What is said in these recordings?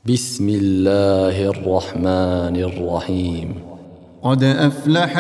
بسم الله الرحمن الرحيم. قد أفلح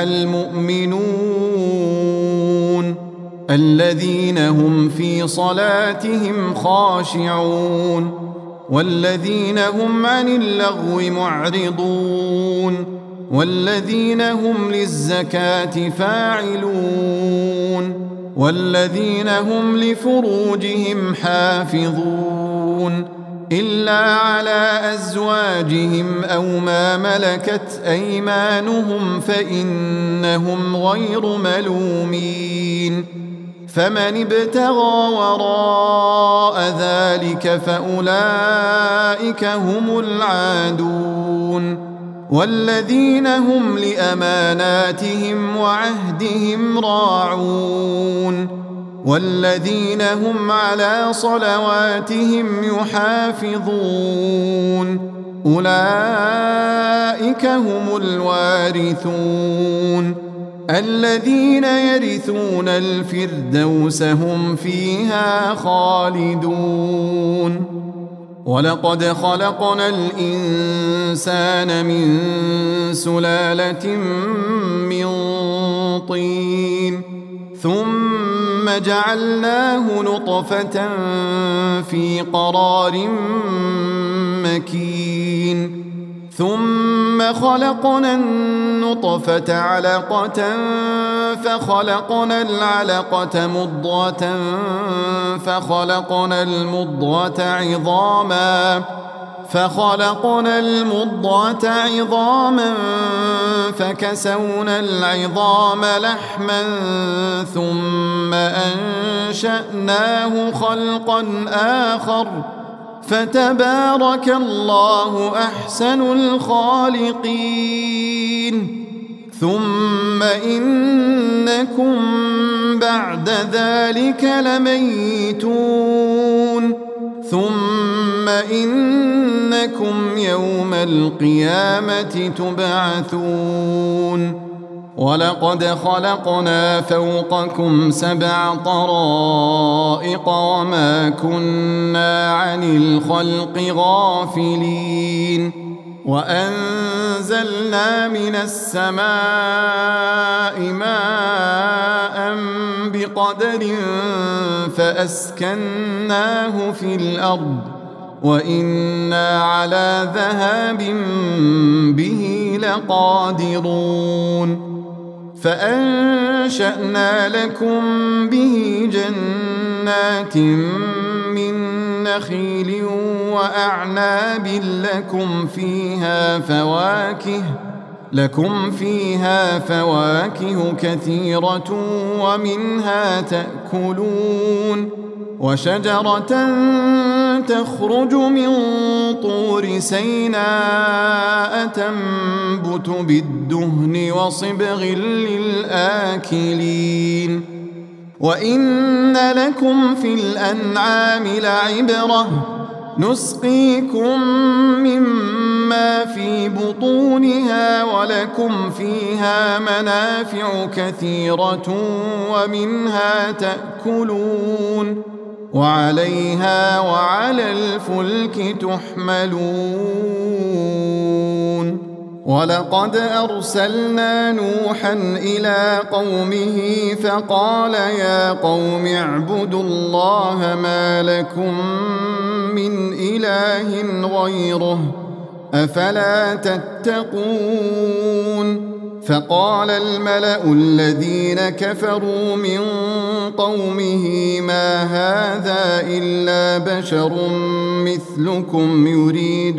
المؤمنون الذين هم في صلاتهم خاشعون والذين هم عن اللغو معرضون والذين هم للزكاة فاعلون والذين هم لفروجهم حافظون إلا على أزواجهم أو ما ملكت أيمانهم فإنهم غير ملومين فمن ابتغى وراء ذلك فأولئك هم العادون والذين هم لأماناتهم وعهدهم راعون والذين هم على صلواتهم يحافظون أولئك هم الوارثون الذين يرثون الفردوس هم فيها خالدون ولقد خلقنا الإنسان من سلالة من طين ثم جعلناه نطفة في قرار مكين ثم خلقنا النطفة علقة فخلقنا العلقة مضغة فخلقنا المضغة عظاما فكسونا العظام لحما ثم أنشأناه خلقا آخر فتبارك الله أحسن الخالقين ثم إنكم بعد ذلك لميتون ثم إنكم يوم القيامة تبعثون ولقد خلقنا فوقكم 7 طرائق وما كنا عن الخلق غافلين وأنزلنا من السماء ماء بقدر فأسكناه في الأرض وإنا على ذهاب به لقادرون فأنشأنا لكم به جنات من نخيل وأعناب لكم فيها فواكه كثيرة ومنها تأكلون وشجرة تخرج من طور سيناء تنبت بالدهن وصبغ للآكلين وإن لكم في الأنعام لعبرة نسقيكم مما في بطونها ولكم فيها منافع كثيرة ومنها تأكلون وعليها وعلى الفلك تحملون ولقد أرسلنا نوحا إلى قومه فقال يا قوم اعبدوا الله ما لكم من إله غيره أفلا تتقون فقال الملأ الذين كفروا من قومه ما هذا إلا بشر مثلكم يريد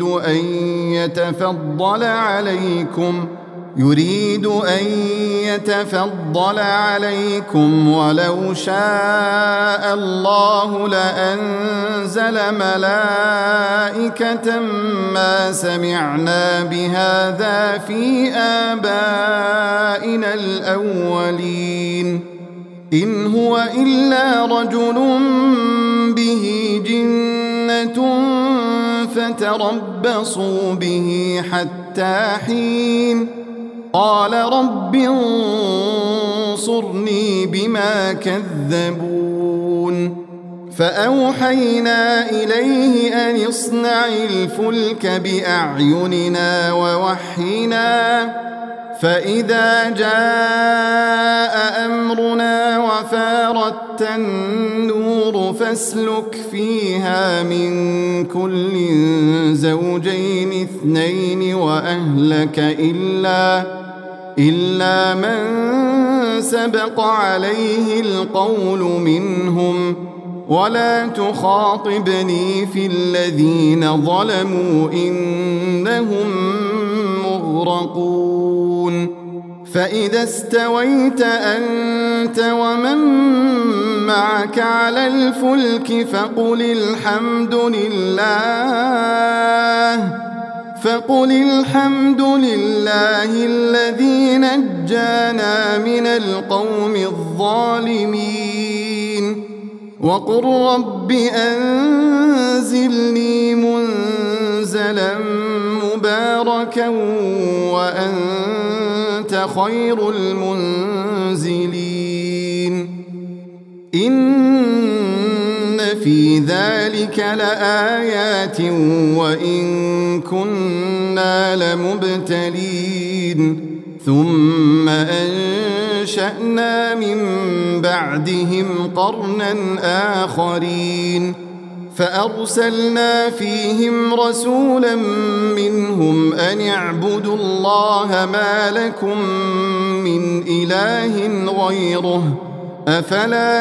أن يتفضل عليكم ولو شاء الله لأنزل ملائكة ما سمعنا بهذا في آبائنا الأولين إن هو إلا رجل به جنة فتربصوا به حتى حين قال رب انصرني بما كذبون فأوحينا إليه أن اصنع الفلك بأعيننا ووحينا فإذا جاء أمرنا وفارت النور فاسلك فيها من كل زوجين اثنين وأهلك إلا من سبق عليه القول منهم ولا تخاطبني في الذين ظلموا إنهم مغرقون فإذا استويت أنت ومن معك على الفلك فقل الحمد لله الذي نجانا من القوم الظالمين وقل رب أنزلني منزلا مباركا وأنت خير المنزلين إن في ذلك لآيات وإن كنا لمبتلين ثم أنشأنا من بعدهم قرنا آخرين فأرسلنا فيهم رسولا منهم أن اعبدوا الله ما لكم من إله غيره أفلا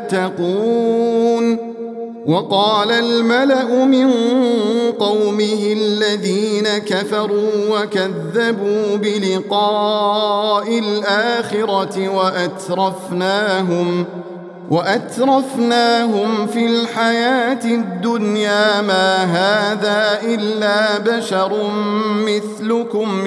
تتقون وقال الملأ من قومه الذين كفروا وكذبوا بلقاء الآخرة وأترفناهم في الحياة الدنيا ما هذا إلا بشر مثلكم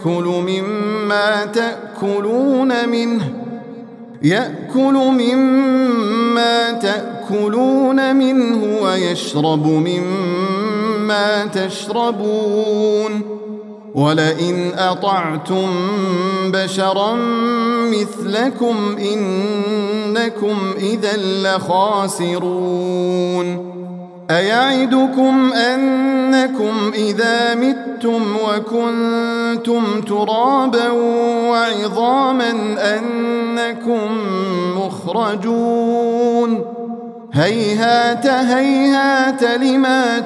يأكل مما تأكلون منه ويشرب مما تشربون ولئن أطعتم بشرا مثلكم إنكم إذا لخاسرون أيعدكم أنكم إذا متم وكنتم ترابا وعظاما أنكم مخرجون هيهات هيهات لما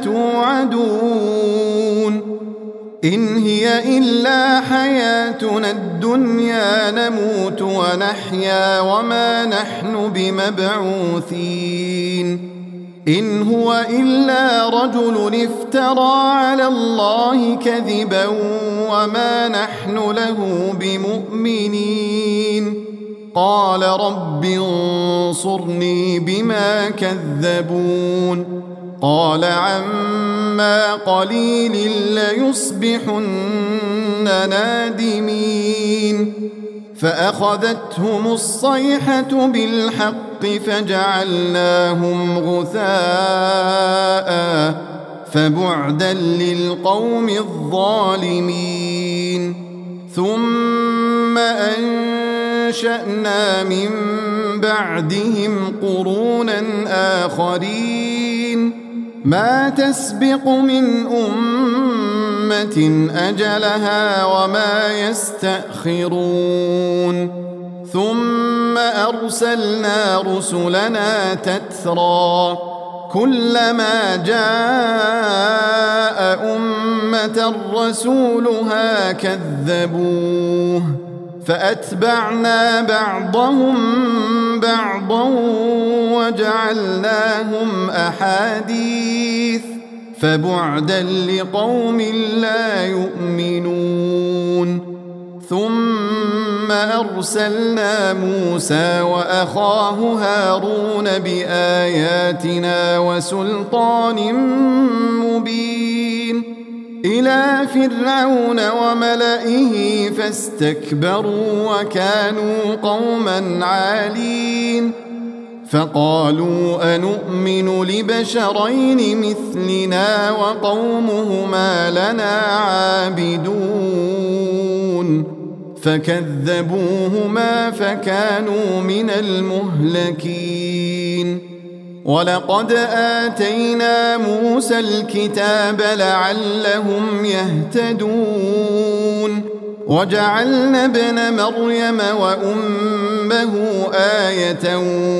توعدون إن هي إلا حياتنا الدنيا نموت ونحيا وما نحن بمبعوثين إن هو إلا رجل افترى على الله كذبا وما نحن له بمؤمنين قال رب انصرني بما كذبون قال عما قليل ليصبحن نادمين فأخذتهم الصيحة بالحق فجعلناهم غثاء فبعدا للقوم الظالمين ثم أنشأنا من بعدهم قرونا آخرين ما تسبق من أمة أجلها وما يستأخرون ثم أرسلنا رسلنا تترى كلما جاء أمة رسولها كذبوه فأتبعنا بعضهم بعضا وجعلناهم أحاديث فبعدا لقوم لا يؤمنون ثم أرسلنا موسى وأخاه هارون بآياتنا وسلطان مبين إلى فرعون وملئه فاستكبروا وكانوا قوما عالين فقالوا أنؤمن لبشرين مثلنا وقومهما لنا عابدون فكذبوهما فكانوا من المهلكين ولقد آتينا موسى الكتاب لعلهم يهتدون وجعلنا ابن مريم وأمه آية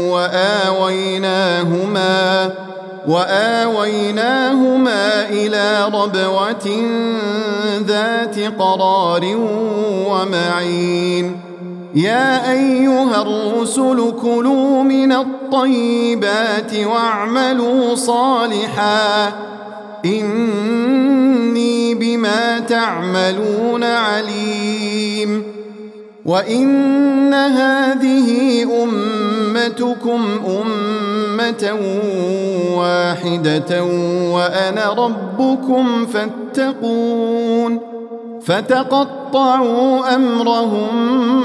وآويناهما إلى ربوة ذات قرار ومعين يا أيها الرسل كلوا من الطيبات واعملوا صالحا إني بما تعملون عليم وإن هذه أمتكم أمة واحدة وأنا ربكم فاتقون فتقطعوا أمرهم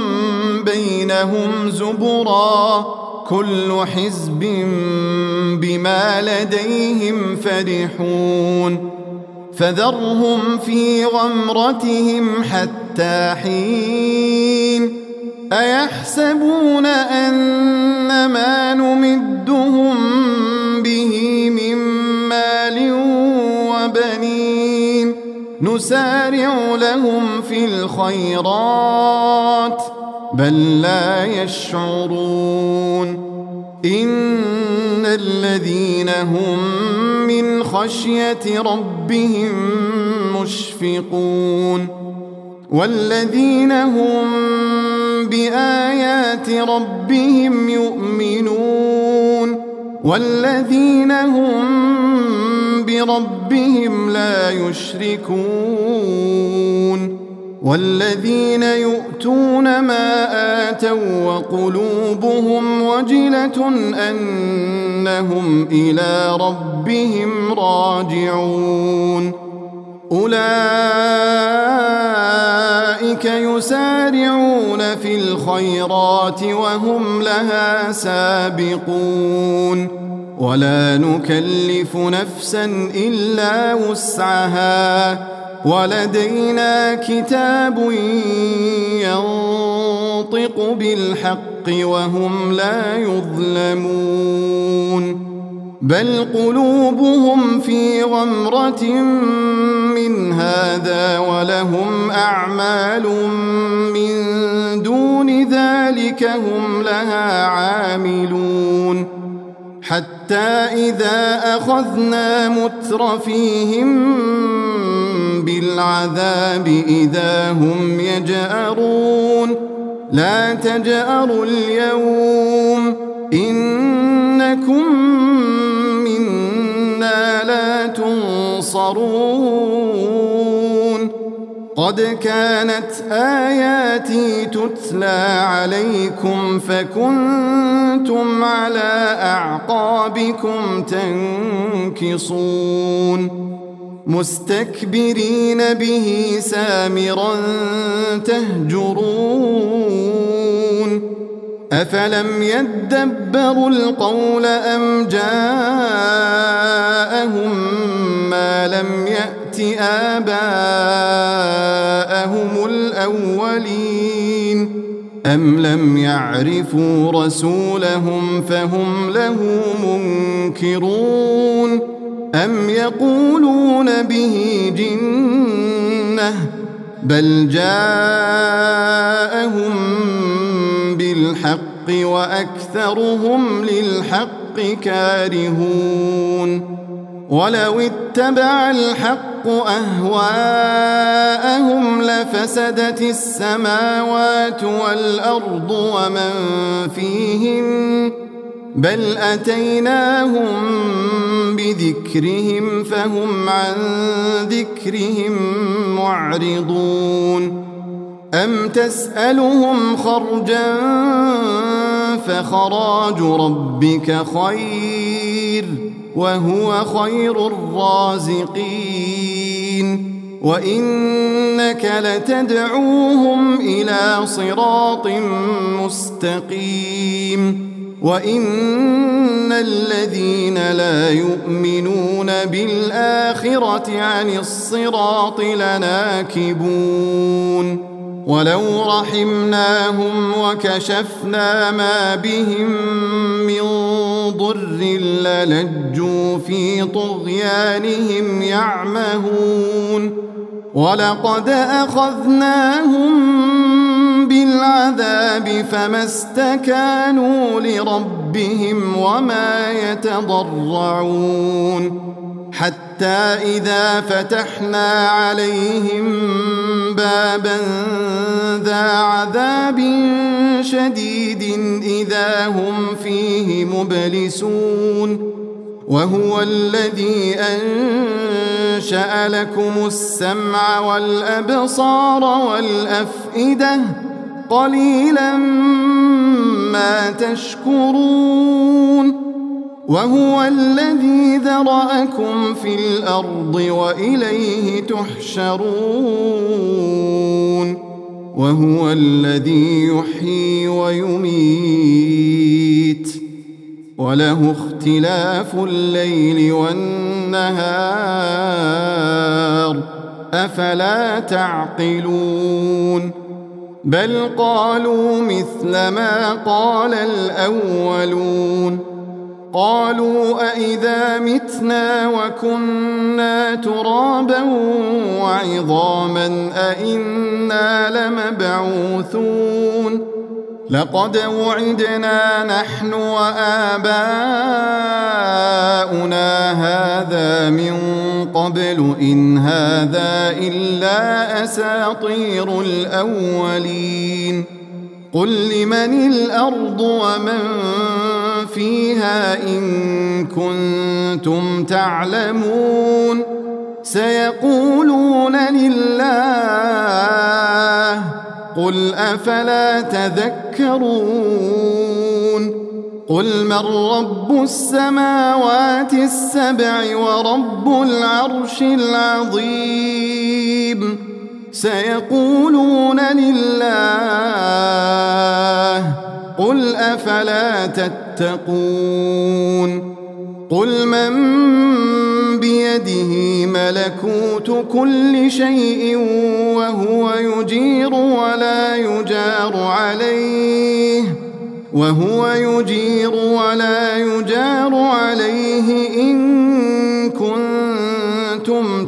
بينهم زبرا كل حزب بما لديهم فرحون فذرهم في غمرتهم حتى حين أيحسبون أن ما نمدهم به من مال وبنين نسارع لهم في الخيرات بل لا يشعرون إن الذين هم من خشية ربهم مشفقون والذين هم بآيات ربهم يؤمنون والذين هم بربهم لا يشركون والذين يؤتون ما آتوا وقلوبهم وجلة أنهم إلى ربهم راجعون أولئك يسارعون في الخيرات وهم لها سابقون ولا نكلف نفسا إلا وسعها ولدينا كتاب ينطق بالحق وهم لا يظلمون بل قلوبهم في غمرة من هذا ولهم أعمال من دون ذلك هم لها عاملون حتى إذا أخذنا مترفيهم بالعذاب إذا هم يجأرون لا تجأروا اليوم إنكم منا لا تنصرون قد كانت آياتي تتلى عليكم فكنتم على أعقابكم تنكصون مستكبرين به سامرا تهجرون أفلم يدبروا القول أم جاءهم ما لم يأت آباءهم الأولين أم لم يعرفوا رسولهم فهم له منكرون أم يقولون به جنة بل جاءهم بالحق وأكثرهم للحق كارهون ولو اتبع الحق أهواءهم لفسدت السماوات والأرض ومن فيهن بل أتيناهم بذكرهم فهم عن ذكرهم معرضون أم تسألهم خرجا فخراج ربك خير وهو خير الرازقين وإنك لتدعوهم إلى صراط مستقيم وإن الذين لا يؤمنون بالآخرة عن الصراط لناكبون ولو رحمناهم وكشفنا ما بهم من ضر للجوا في طغيانهم يعمهون ولقد أخذناهم بالعذاب فما استكانوا لربهم وما يتضرعون حتى إذا فتحنا عليهم بابا ذا عذاب شديد إذا هم فيه مبلسون وهو الذي أنشأ لكم السمع والأبصار والأفئدة قليلا ما تشكرون وهو الذي ذرأكم في الأرض وإليه تحشرون وهو الذي يحيي ويميت وله اختلاف الليل والنهار أفلا تعقلون بل قالوا مثل ما قال الأولون قالوا أئذا متنا وكنا ترابا وعظاما أئنا لمبعوثون لقد وعدنا نحن وآباؤنا هذا من قبل إن هذا إلا أساطير الأولين قل لمن الأرض ومن فيها إن كنتم تعلمون سيقولون لله قل أفلا تذكرون قل من رب السماوات السبع ورب العرش العظيم سيقولون لله قل أفلا تتقون قل من بيده ملكوت كل شيء وهو يجير ولا يجار عليه إن كنتم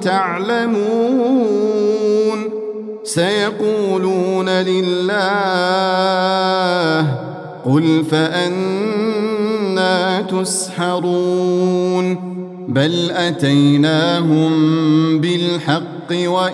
تعلمون سيقولون لله قل فأنى تسحرون بل أتيناهم بالحق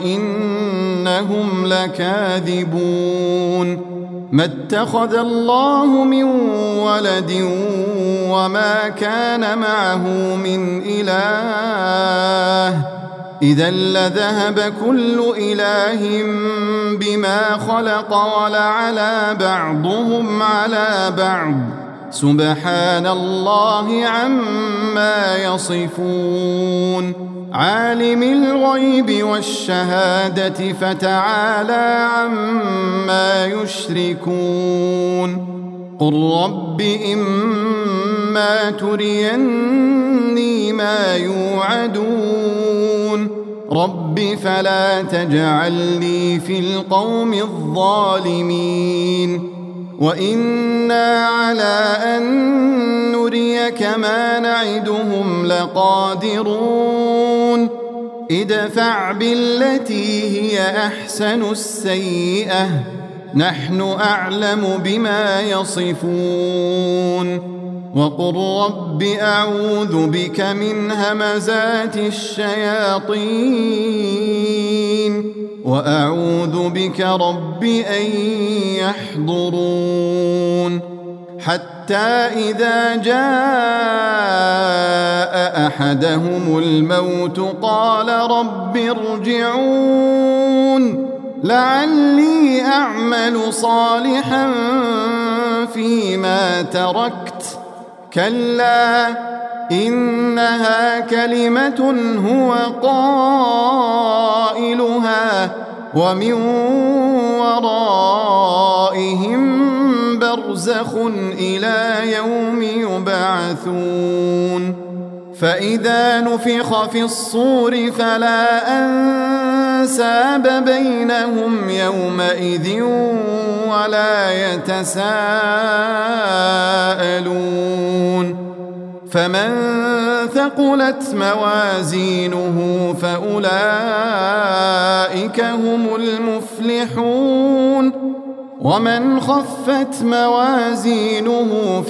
وإنهم لكاذبون ما اتخذ الله من ولد وما كان معه من إله إذا لذهب كل إله بما خلق ولعلى بعضهم على بعض سبحان الله عما يصفون عالم الغيب والشهادة فتعالى عما يشركون قل رب إما تريني ما يوعدون رب فلا تجعلني في القوم الظالمين وإنا على أن نريك ما نعدهم لقادرون ادفع بالتي هي أحسن السيئة نحن أعلم بما يصفون وقل رب أعوذ بك من همزات الشياطين وأعوذ بك رب أن يحضرون حتى إذا جاء أحدهم الموت قال رب ارجعون لعلي أعمل صالحا فيما تركت كلا إنها كلمة هو قائلها ومن ورائهم برزخ إلى يوم يبعثون فإذا نفخ في الصور فلا انساب بينهم يومئذ ولا يتساءلون فمن ثقلت موازينه فأولئك هم المفلحون ومن خفت موازينه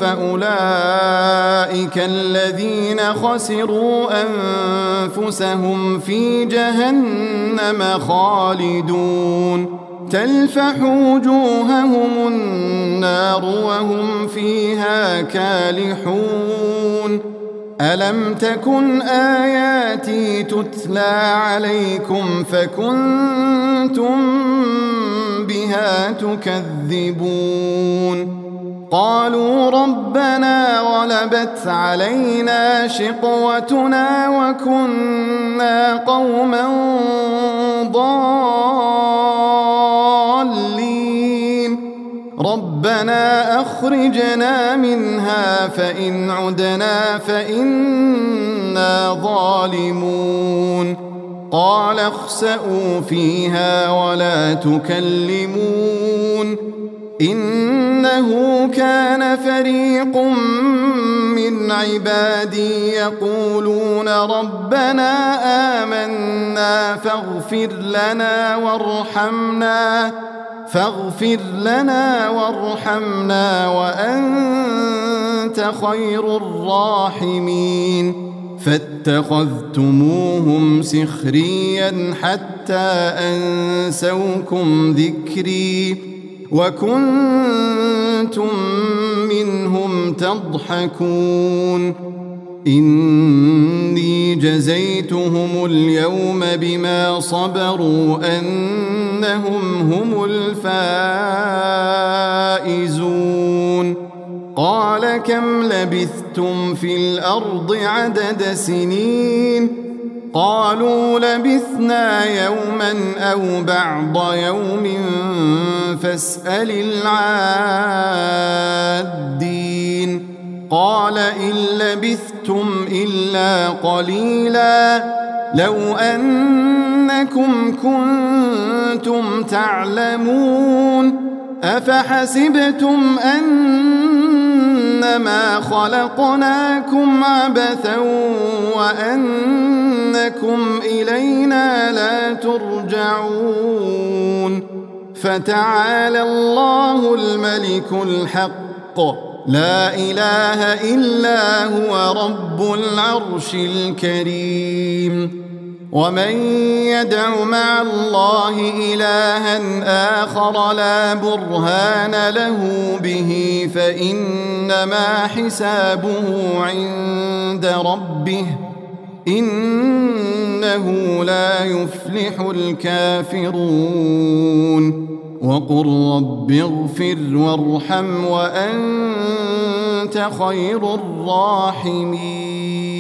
فأولئك الذين خسروا أنفسهم في جهنم خالدون تلفح وجوههم النار وهم فيها كالحون ألم تكن آياتي تتلى عليكم فكنتم بها تكذبون قالوا ربنا غلبت علينا شقوتنا وكنا قوما ضالين ربنا أخرجنا منها فإن عدنا فإنا ظالمون قال اخسئوا فيها ولا تكلمون إنه كان فريق من عبادي يقولون ربنا آمنا فاغفر لنا وارحمنا وأنت خير الراحمين فاتخذتموهم سخريا حتى أنسوكم ذكري وكنتم منهم تضحكون إني جزيتهم اليوم بما صبروا أنهم هم الفائزون قال كم لبثتم في الأرض عدد سنين قالوا لبثنا يوما أو بعض يوم فاسأل العادين قال إن لبثتم إلا قليلا لو أنكم كنتم تعلمون أفحسبتم أنما خلقناكم عبثا وأنكم إلينا لا ترجعون فتعالى الله الملك الحق لا إله إلا هو رب العرش الكريم ومن يدع مع الله إلها آخر لا برهان له به فإنما حسابه عند ربه إنه لا يفلح الكافرون وقل رب اغفر وارحم وأنت خير الراحمين